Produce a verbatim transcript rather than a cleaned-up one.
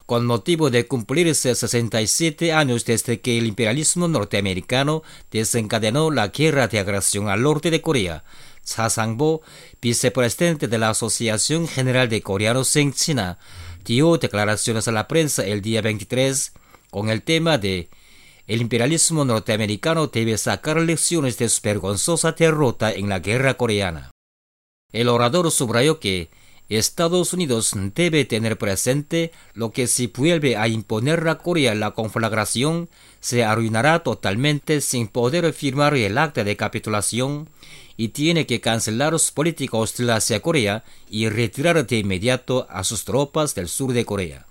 con motivo de cumplirse sesenta y siete años desde que el imperialismo norteamericano desencadenó la guerra de agresión al norte de Corea. Cha Sang-bo, vicepresidente de la Asociación General de Coreanos en China, dio declaraciones a la prensa el día veintitrés con el tema de el imperialismo norteamericano debe sacar lecciones de su vergonzosa derrota en la guerra coreana. El orador subrayó que Estados Unidos debe tener presente lo que si vuelve a imponer a Corea la conflagración, se arruinará totalmente sin poder firmar el acta de capitulación y tiene que cancelar su política hostil hacia Corea y retirar de inmediato a sus tropas del sur de Corea.